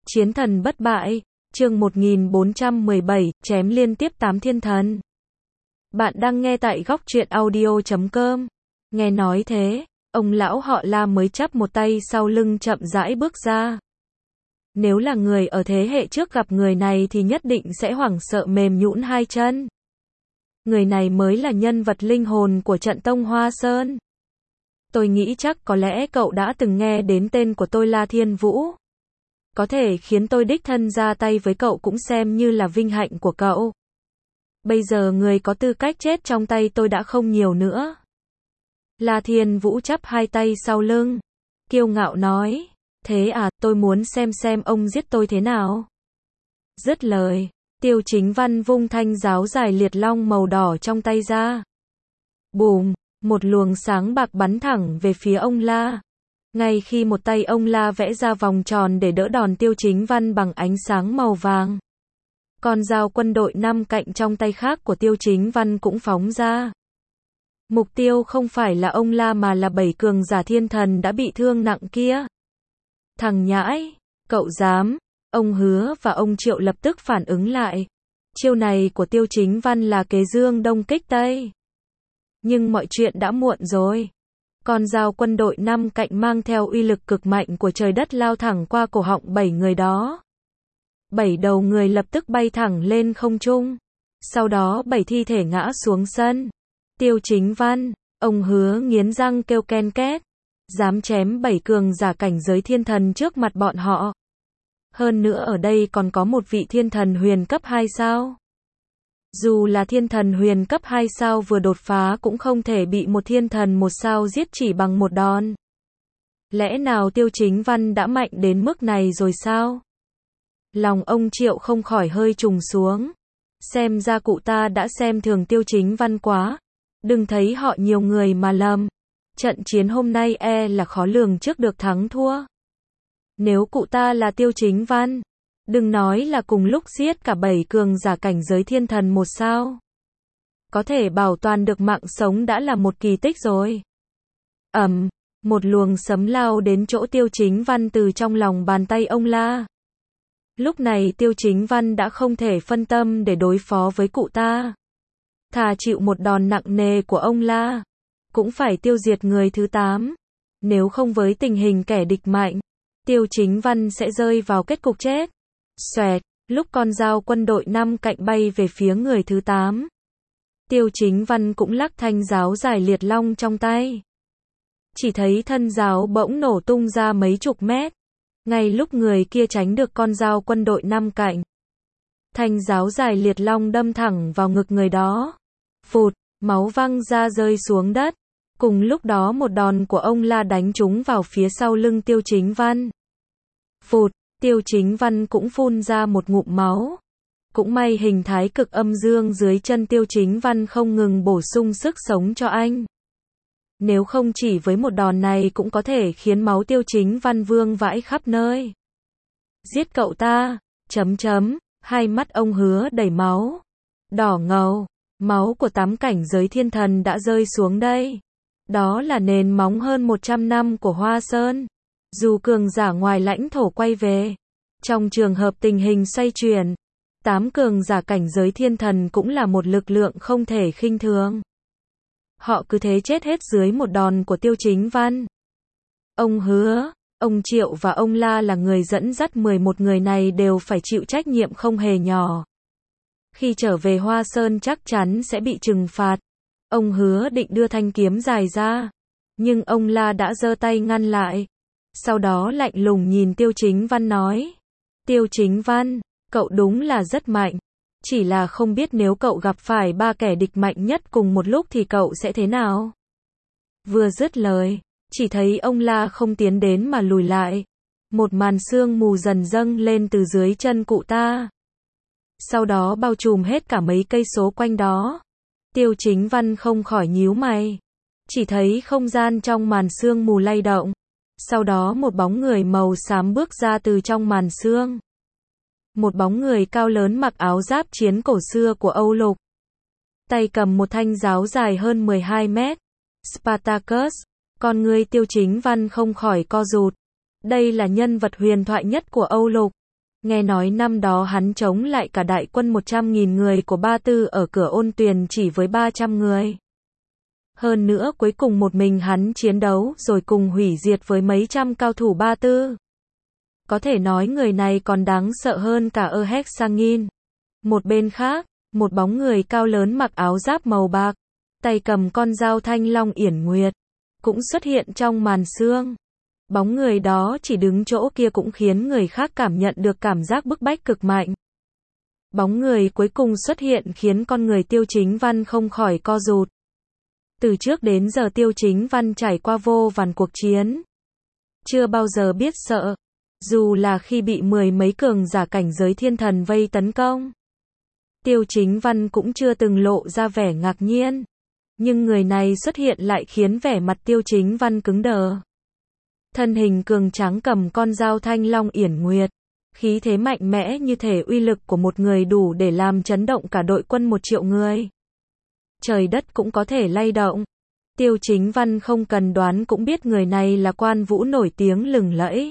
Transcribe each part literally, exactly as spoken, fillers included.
Chiến thần bất bại, chương một nghìn bốn trăm mười bảy, chém liên tiếp tám thiên thần. Bạn đang nghe tại góc truyện audio chấm com. Nghe nói thế, ông lão họ La mới chắp một tay sau lưng chậm rãi bước ra. Nếu là người ở thế hệ trước gặp người này thì nhất định sẽ hoảng sợ mềm nhũn hai chân. Người này mới là nhân vật linh hồn của trận tông Hoa Sơn. Tôi nghĩ chắc có lẽ cậu đã từng nghe đến tên của tôi, La Thiên Vũ. Có thể khiến tôi đích thân ra tay với cậu cũng xem như là vinh hạnh của cậu. Bây giờ người có tư cách chết trong tay tôi đã không nhiều nữa. La Thiên Vũ chắp hai tay sau lưng, kiêu ngạo nói, thế à, tôi muốn xem xem ông giết tôi thế nào. Dứt lời, Tiêu Chính Văn vung thanh giáo dài liệt long màu đỏ trong tay ra. Bùm, một luồng sáng bạc bắn thẳng về phía ông La. Ngay khi một tay ông La vẽ ra vòng tròn để đỡ đòn Tiêu Chính Văn bằng ánh sáng màu vàng. Con dao quân đội năm cạnh trong tay khác của Tiêu Chính Văn cũng phóng ra. Mục tiêu không phải là ông La mà là bảy cường giả thiên thần đã bị thương nặng kia. Thằng nhãi, cậu dám, ông Hứa và ông Triệu lập tức phản ứng lại. Chiêu này của Tiêu Chính Văn là kế dương đông kích tây. Nhưng mọi chuyện đã muộn rồi. Con dao quân đội năm cạnh mang theo uy lực cực mạnh của trời đất lao thẳng qua cổ họng bảy người đó. Bảy đầu người lập tức bay thẳng lên không trung. Sau đó bảy thi thể ngã xuống sân. Tiêu Chính Văn, ông Hứa nghiến răng kêu ken két. Dám chém bảy cường giả cảnh giới thiên thần trước mặt bọn họ. Hơn nữa ở đây còn có một vị thiên thần huyền cấp hai sao. Dù là thiên thần huyền cấp hai sao vừa đột phá cũng không thể bị một thiên thần một sao giết chỉ bằng một đòn. Lẽ nào Tiêu Chính Văn đã mạnh đến mức này rồi sao? Lòng ông Triệu không khỏi hơi trùng xuống. Xem ra cụ ta đã xem thường Tiêu Chính Văn quá. Đừng thấy họ nhiều người mà lầm. Trận chiến hôm nay e là khó lường trước được thắng thua. Nếu cụ ta là Tiêu Chính Văn, đừng nói là cùng lúc giết cả bảy cường giả cảnh giới thiên thần một sao. Có thể bảo toàn được mạng sống đã là một kỳ tích rồi. Ầm, một luồng sấm lao đến chỗ Tiêu Chính Văn từ trong lòng bàn tay ông La. Lúc này Tiêu Chính Văn đã không thể phân tâm để đối phó với cụ ta. Thà chịu một đòn nặng nề của ông La, cũng phải tiêu diệt người thứ tám. Nếu không với tình hình kẻ địch mạnh, Tiêu Chính Văn sẽ rơi vào kết cục chết. Xoẹt, lúc con dao quân đội năm cạnh bay về phía người thứ tám. Tiêu Chính Văn cũng lắc thanh giáo dài liệt long trong tay. Chỉ thấy thân giáo bỗng nổ tung ra mấy chục mét. Ngay lúc người kia tránh được con dao quân đội năm cạnh. Thanh giáo dài liệt long đâm thẳng vào ngực người đó. Phụt, máu văng ra rơi xuống đất. Cùng lúc đó một đòn của ông La đánh trúng vào phía sau lưng Tiêu Chính Văn. Phụt, Tiêu Chính Văn cũng phun ra một ngụm máu. Cũng may hình thái cực âm dương dưới chân Tiêu Chính Văn không ngừng bổ sung sức sống cho anh. Nếu không chỉ với một đòn này cũng có thể khiến máu Tiêu Chính Văn vương vãi khắp nơi. Giết cậu ta, chấm chấm, hai mắt ông Hứa đầy máu. Đỏ ngầu, máu của tám cảnh giới thiên thần đã rơi xuống đây. Đó là nền móng hơn một trăm năm của Hoa Sơn. Dù cường giả ngoài lãnh thổ quay về, trong trường hợp tình hình xoay chuyển, tám cường giả cảnh giới thiên thần cũng là một lực lượng không thể khinh thường. Họ cứ thế chết hết dưới một đòn của Tiêu Chính Văn. Ông Hứa, ông Triệu và ông La là người dẫn dắt mười một người này đều phải chịu trách nhiệm không hề nhỏ. Khi trở về Hoa Sơn chắc chắn sẽ bị trừng phạt. Ông Hứa định đưa thanh kiếm dài ra, nhưng ông La đã giơ tay ngăn lại. Sau đó lạnh lùng nhìn Tiêu Chính Văn nói. Tiêu Chính Văn, cậu đúng là rất mạnh. Chỉ là không biết nếu cậu gặp phải ba kẻ địch mạnh nhất cùng một lúc thì cậu sẽ thế nào? Vừa dứt lời, chỉ thấy ông La không tiến đến mà lùi lại. Một màn sương mù dần dâng lên từ dưới chân cụ ta. Sau đó bao trùm hết cả mấy cây số quanh đó. Tiêu Chính Văn không khỏi nhíu mày. Chỉ thấy không gian trong màn sương mù lay động. Sau đó một bóng người màu xám bước ra từ trong màn sương. Một bóng người cao lớn mặc áo giáp chiến cổ xưa của Âu Lục. Tay cầm một thanh giáo dài hơn mười hai mét. Spartacus, con người Tiêu Chính Văn không khỏi co rụt. Đây là nhân vật huyền thoại nhất của Âu Lục. Nghe nói năm đó hắn chống lại cả đại quân một trăm nghìn người của Ba Tư ở cửa Ôn Tuyền chỉ với ba trăm người. Hơn nữa cuối cùng một mình hắn chiến đấu rồi cùng hủy diệt với mấy trăm cao thủ Ba Tư. Có thể nói người này còn đáng sợ hơn cả Erhech Sangin. Một bên khác, một bóng người cao lớn mặc áo giáp màu bạc, tay cầm con dao thanh long yển nguyệt, cũng xuất hiện trong màn sương. Bóng người đó chỉ đứng chỗ kia cũng khiến người khác cảm nhận được cảm giác bức bách cực mạnh. Bóng người cuối cùng xuất hiện khiến con người Tiêu Chính Văn không khỏi co rụt. Từ trước đến giờ Tiêu Chính Văn trải qua vô vàn cuộc chiến, chưa bao giờ biết sợ, dù là khi bị mười mấy cường giả cảnh giới thiên thần vây tấn công. Tiêu Chính Văn cũng chưa từng lộ ra vẻ ngạc nhiên, nhưng người này xuất hiện lại khiến vẻ mặt Tiêu Chính Văn cứng đờ. Thân hình cường tráng cầm con dao thanh long yển nguyệt, khí thế mạnh mẽ như thể uy lực của một người đủ để làm chấn động cả đội quân một triệu người. Trời đất cũng có thể lay động. Tiêu Chính Văn không cần đoán cũng biết người này là Quan Vũ nổi tiếng lừng lẫy.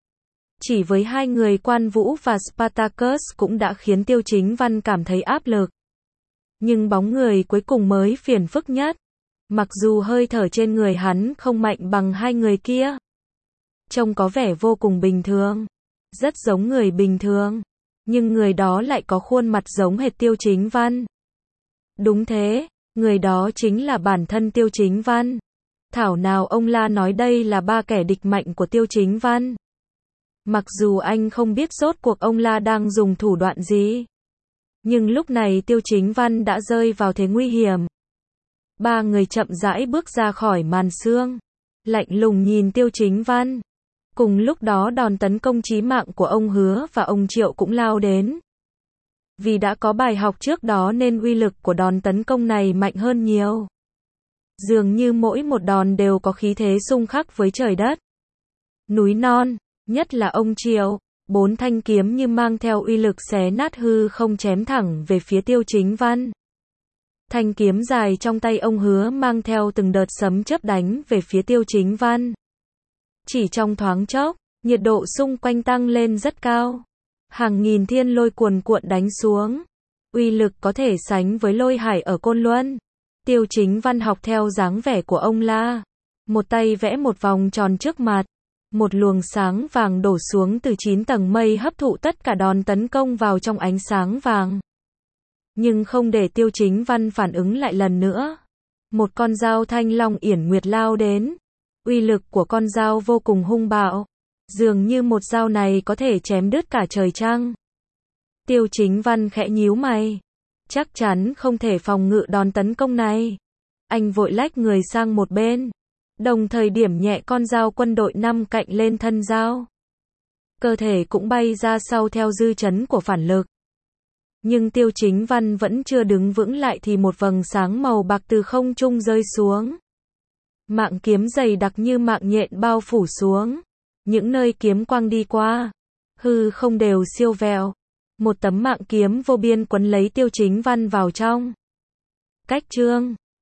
Chỉ với hai người Quan Vũ và Spartacus cũng đã khiến Tiêu Chính Văn cảm thấy áp lực. Nhưng bóng người cuối cùng mới phiền phức nhất. Mặc dù hơi thở trên người hắn không mạnh bằng hai người kia, trông có vẻ vô cùng bình thường, rất giống người bình thường, nhưng người đó lại có khuôn mặt giống hệt Tiêu Chính Văn. Đúng thế, người đó chính là bản thân Tiêu Chính Văn. Thảo nào ông La nói đây là ba kẻ địch mạnh của Tiêu Chính Văn. Mặc dù anh không biết rốt cuộc ông La đang dùng thủ đoạn gì, nhưng lúc này Tiêu Chính Văn đã rơi vào thế nguy hiểm. Ba người chậm rãi bước ra khỏi màn sương, lạnh lùng nhìn Tiêu Chính Văn. Cùng lúc đó đòn tấn công chí mạng của ông Hứa và ông Triệu cũng lao đến. Vì đã có bài học trước đó nên uy lực của đòn tấn công này mạnh hơn nhiều. Dường như mỗi một đòn đều có khí thế xung khắc với trời đất, núi non, nhất là ông Triệu, bốn thanh kiếm như mang theo uy lực xé nát hư không chém thẳng về phía Tiêu Chính Văn. Thanh kiếm dài trong tay ông Hứa mang theo từng đợt sấm chớp đánh về phía Tiêu Chính Văn. Chỉ trong thoáng chốc, nhiệt độ xung quanh tăng lên rất cao. Hàng nghìn thiên lôi cuồn cuộn đánh xuống. Uy lực có thể sánh với lôi hải ở Côn Luân. Tiêu Chính Văn học theo dáng vẻ của ông La. Một tay vẽ một vòng tròn trước mặt. Một luồng sáng vàng đổ xuống từ chín tầng mây hấp thụ tất cả đòn tấn công vào trong ánh sáng vàng. Nhưng không để Tiêu Chính Văn phản ứng lại lần nữa. Một con dao thanh long yển nguyệt lao đến. Uy lực của con dao vô cùng hung bạo. Dường như một dao này có thể chém đứt cả trời trăng. Tiêu Chính Văn khẽ nhíu mày. Chắc chắn không thể phòng ngự đòn tấn công này. Anh vội lách người sang một bên. Đồng thời điểm nhẹ con dao quân đội năm cạnh lên thân dao. Cơ thể cũng bay ra sau theo dư chấn của phản lực. Nhưng Tiêu Chính Văn vẫn chưa đứng vững lại thì một vầng sáng màu bạc từ không trung rơi xuống. Mạng kiếm dày đặc như mạng nhện bao phủ xuống. Những nơi kiếm quang đi qua, hư không đều siêu vẹo. Một tấm mạng kiếm vô biên quấn lấy Tiêu Chính Văn vào trong. Cách chương